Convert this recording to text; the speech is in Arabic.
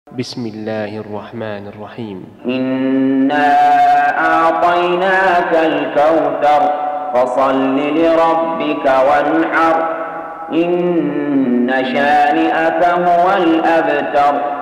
بسم الله الرحمن الرحيم. إنا أعطيناك الكوثر فصل لربك وانحر إن شانئك هو الأبتر.